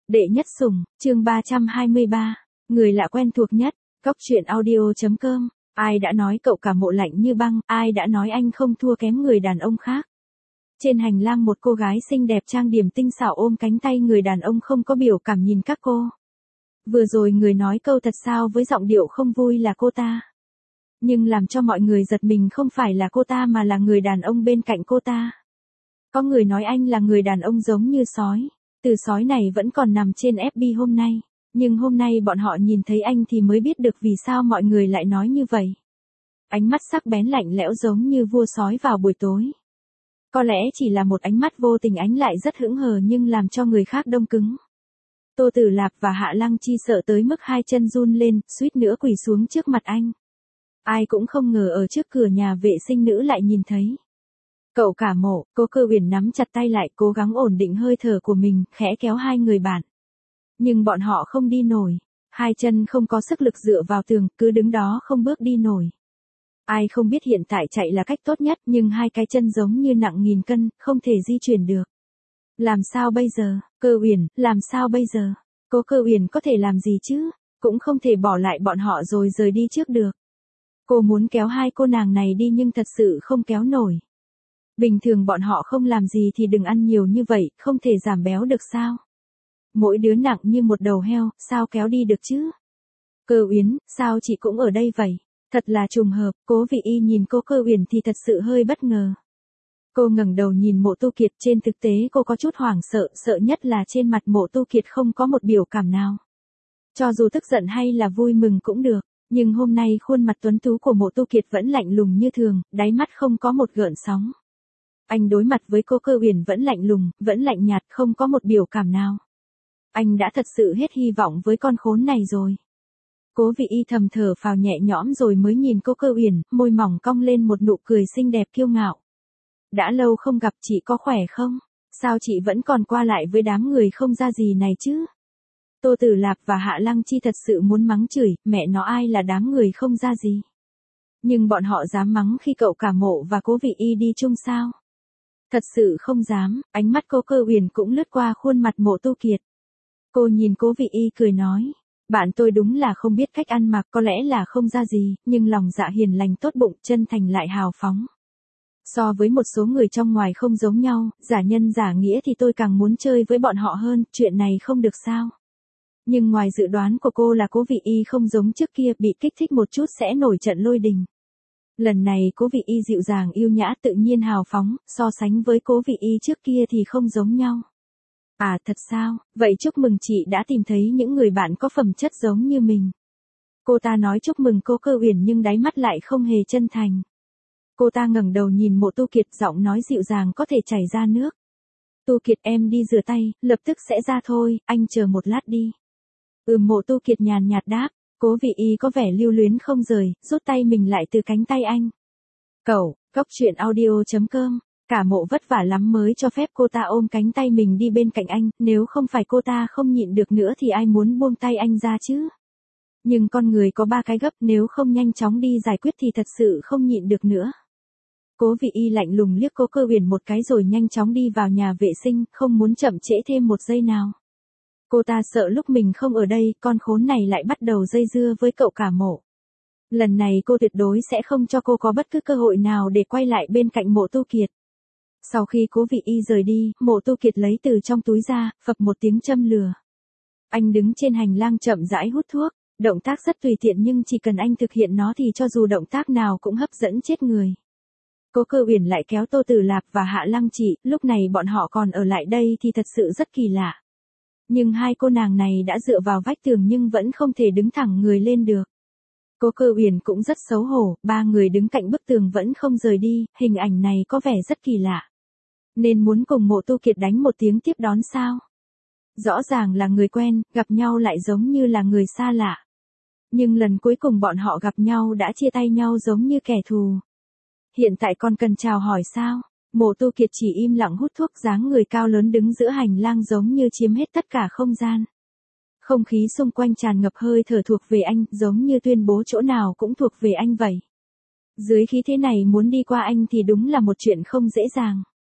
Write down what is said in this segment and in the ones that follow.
Đệ nhất sủng, chương 323. Người lạ quen thuộc nhất. Cóc truyện audio.com. Ai đã nói cậu cả mộ lạnh như băng, ai đã nói anh không thua kém người đàn ông khác. Trên hành lang một cô gái xinh đẹp trang điểm tinh xảo ôm cánh tay người đàn ông không có biểu cảm nhìn các cô. Vừa rồi người nói câu thật sao với giọng điệu không vui là cô ta. Nhưng làm cho mọi người giật mình không phải là cô ta mà là người đàn ông bên cạnh cô ta. Có người nói anh là người đàn ông giống như sói. Từ sói này vẫn còn nằm trên FB hôm nay. Nhưng hôm nay bọn họ nhìn thấy anh thì mới biết được vì sao mọi người lại nói như vậy. Ánh mắt sắc bén lạnh lẽo giống như vua sói vào buổi tối. Có lẽ chỉ là một ánh mắt vô tình ánh lại rất hững hờ nhưng làm cho người khác đông cứng. Tô Tử Lạp và Hạ Lăng Chi sợ tới mức hai chân run lên, suýt nữa quỳ xuống trước mặt anh. Ai cũng không ngờ ở trước cửa nhà vệ sinh nữ lại nhìn thấy. Cậu cả mộ, cô Cơ Uyển nắm chặt tay lại cố gắng ổn định hơi thở của mình, khẽ kéo hai người bạn. Nhưng bọn họ không đi nổi. Hai chân không có sức lực dựa vào tường, cứ đứng đó không bước đi nổi. Ai không biết hiện tại chạy là cách tốt nhất nhưng hai cái chân giống như nặng nghìn cân, không thể di chuyển được. Làm sao bây giờ, Cơ Uyển, làm sao bây giờ? Cô Cơ Uyển có thể làm gì chứ? Cũng không thể bỏ lại bọn họ rồi rời đi trước được. Cô muốn kéo hai cô nàng này đi nhưng thật sự không kéo nổi. Bình thường bọn họ không làm gì thì đừng ăn nhiều như vậy, không thể giảm béo được sao? Mỗi đứa nặng như một đầu heo, sao kéo đi được chứ? Cơ Uyển, sao chị cũng ở đây vậy? Thật là trùng hợp, Cố Vị Y nhìn cô Cơ Uyển thì thật sự hơi bất ngờ. Cô ngẩng đầu nhìn Mộ Tu Kiệt, trên thực tế cô có chút hoảng sợ, sợ nhất là trên mặt Mộ Tu Kiệt không có một biểu cảm nào. Cho dù tức giận hay là vui mừng cũng được, nhưng hôm nay khuôn mặt tuấn tú của Mộ Tu Kiệt vẫn lạnh lùng như thường, đáy mắt không có một gợn sóng. Anh đối mặt với cô Cơ Uyển vẫn lạnh lùng, vẫn lạnh nhạt, không có một biểu cảm nào. Anh đã thật sự hết hy vọng với con khốn này rồi. Cố Vị Y thầm thở phào nhẹ nhõm rồi mới nhìn cô Cơ Uyển, môi mỏng cong lên một nụ cười xinh đẹp kiêu ngạo. Đã lâu không gặp, chị có khỏe không? Sao chị vẫn còn qua lại với đám người không ra gì này chứ? Tô Tử Lạp và Hạ Lăng Chi thật sự muốn mắng chửi, mẹ nó ai là đám người không ra gì. Nhưng bọn họ dám mắng khi cậu cả Mộ và Cố Vị Y đi chung sao? Thật sự không dám, ánh mắt cô Cơ Uyển cũng lướt qua khuôn mặt Mộ Tu Kiệt. Cô nhìn Cố Vị Y cười nói, bạn tôi đúng là không biết cách ăn mặc, có lẽ là không ra gì, nhưng lòng dạ hiền lành tốt bụng, chân thành lại hào phóng. So với một số người trong ngoài không giống nhau, giả nhân giả nghĩa thì tôi càng muốn chơi với bọn họ hơn, chuyện này không được sao. Nhưng ngoài dự đoán của cô là Cố Vị Y không giống trước kia, bị kích thích một chút sẽ nổi trận lôi đình. Lần này Cố Vị Y dịu dàng yêu nhã tự nhiên hào phóng, so sánh với Cố Vị Y trước kia thì không giống nhau. À thật sao, vậy chúc mừng chị đã tìm thấy những người bạn có phẩm chất giống như mình. Cô ta nói chúc mừng cô Cơ Uyển nhưng đáy mắt lại không hề chân thành. Cô ta ngẩng đầu nhìn Mộ Tu Kiệt, giọng nói dịu dàng có thể chảy ra nước. Tu Kiệt em đi rửa tay, lập tức sẽ ra thôi, anh chờ một lát đi. Mộ Tu Kiệt nhàn nhạt đáp. Cố Vị Y có vẻ lưu luyến không rời, rút tay mình lại từ cánh tay anh. Cậu, Cóc truyện audio.com. Cả Mộ vất vả lắm mới cho phép cô ta ôm cánh tay mình đi bên cạnh anh, nếu không phải cô ta không nhịn được nữa thì ai muốn buông tay anh ra chứ? Nhưng con người có ba cái gấp, nếu không nhanh chóng đi giải quyết thì thật sự không nhịn được nữa. Cố Vị Y lạnh lùng liếc cô Cơ Uyển một cái rồi nhanh chóng đi vào nhà vệ sinh, không muốn chậm trễ thêm một giây nào. Cô ta sợ lúc mình không ở đây, con khốn này lại bắt đầu dây dưa với cậu cả Mộ. Lần này cô tuyệt đối sẽ không cho cô có bất cứ cơ hội nào để quay lại bên cạnh Mộ Tu Kiệt. Sau khi Cố Vị Y rời đi, Mộ Tu Kiệt lấy từ trong túi ra, phập một tiếng châm lửa. Anh đứng trên hành lang chậm rãi hút thuốc, động tác rất tùy tiện nhưng chỉ cần anh thực hiện nó thì cho dù động tác nào cũng hấp dẫn chết người. Cố Cơ Uyển lại kéo Tô Tử Lạp và Hạ Lăng Chỉ, lúc này bọn họ còn ở lại đây thì thật sự rất kỳ lạ. Nhưng hai cô nàng này đã dựa vào vách tường nhưng vẫn không thể đứng thẳng người lên được. Cố Cơ Uyển cũng rất xấu hổ, ba người đứng cạnh bức tường vẫn không rời đi, hình ảnh này có vẻ rất kỳ lạ. Nên muốn cùng Mộ Tu Kiệt đánh một tiếng tiếp đón sao? Rõ ràng là người quen, gặp nhau lại giống như là người xa lạ. Nhưng lần cuối cùng bọn họ gặp nhau đã chia tay nhau giống như kẻ thù. Hiện tại còn cần chào hỏi sao? Mộ Tu Kiệt chỉ im lặng hút thuốc, dáng người cao lớn đứng giữa hành lang giống như chiếm hết tất cả không gian. Không khí xung quanh tràn ngập hơi thở thuộc về anh, giống như tuyên bố chỗ nào cũng thuộc về anh vậy. Dưới khí thế này muốn đi qua anh thì đúng là một chuyện không dễ dàng.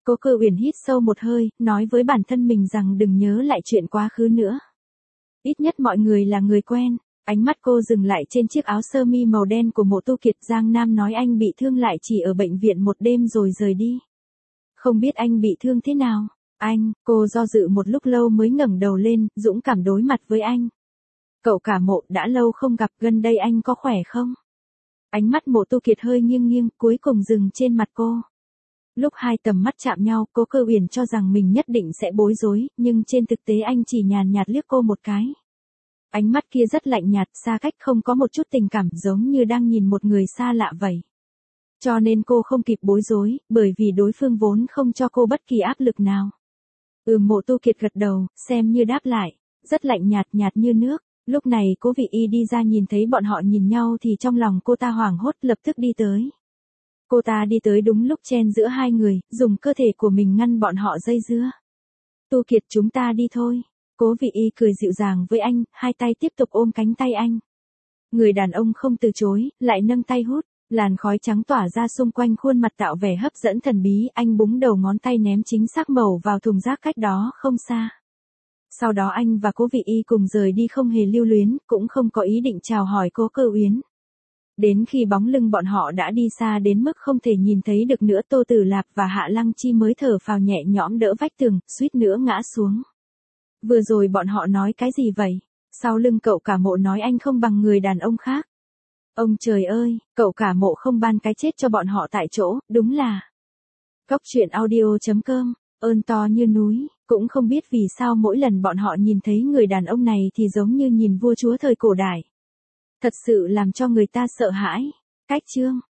Cố Cơ Uyển hít sâu một hơi, nói với bản thân mình rằng đừng nhớ lại chuyện quá khứ nữa. Ít nhất mọi người là người quen. Ánh mắt cô dừng lại trên chiếc áo sơ mi màu đen của Mộ Tu Kiệt. Giang Nam nói anh bị thương lại chỉ ở bệnh viện một đêm rồi rời đi. Không biết anh bị thương thế nào? Anh, cô do dự một lúc lâu mới ngẩng đầu lên, dũng cảm đối mặt với anh. Cậu Cả Mộ, đã lâu không gặp, gần đây anh có khỏe không? Ánh mắt Mộ Tu Kiệt hơi nghiêng nghiêng, cuối cùng dừng trên mặt cô. Lúc hai tầm mắt chạm nhau, Cố Cơ Uyển cho rằng mình nhất định sẽ bối rối, nhưng trên thực tế anh chỉ nhàn nhạt liếc cô một cái. Ánh mắt kia rất lạnh nhạt, xa cách, không có một chút tình cảm, giống như đang nhìn một người xa lạ vậy. Cho nên cô không kịp bối rối, bởi vì đối phương vốn không cho cô bất kỳ áp lực nào. Mộ Tu Kiệt gật đầu, xem như đáp lại, rất lạnh nhạt, nhạt như nước. Lúc này Cố Vị Y đi ra nhìn thấy bọn họ nhìn nhau thì trong lòng cô ta hoảng hốt, lập tức đi tới. Cô ta đi tới đúng lúc chen giữa hai người, dùng cơ thể của mình ngăn bọn họ dây dưa. Tu Kiệt, chúng ta đi thôi. Cố Vị Y cười dịu dàng với anh, hai tay tiếp tục ôm cánh tay anh. Người đàn ông không từ chối, lại nâng tay hút, làn khói trắng tỏa ra xung quanh khuôn mặt tạo vẻ hấp dẫn thần bí. Anh búng đầu ngón tay ném chính xác mẩu vào thùng rác cách đó không xa. Sau đó anh và Cố Vị Y cùng rời đi, không hề lưu luyến, cũng không có ý định chào hỏi Cố Cơ Uyển. Đến khi bóng lưng bọn họ đã đi xa đến mức không thể nhìn thấy được nữa, Tô Tử Lạp và Hạ Lăng Chi mới thở phào nhẹ nhõm đỡ vách tường, suýt nữa ngã xuống. Vừa rồi bọn họ nói cái gì vậy? Sau lưng Cậu Cả Mộ nói anh không bằng người đàn ông khác. Ông trời ơi, Cậu Cả Mộ không ban cái chết cho bọn họ tại chỗ, đúng là. Cóc truyện audio.com, ơn to như núi, cũng không biết vì sao mỗi lần bọn họ nhìn thấy người đàn ông này thì giống như nhìn vua chúa thời cổ đại. Thật sự làm cho người ta sợ hãi. Cách chương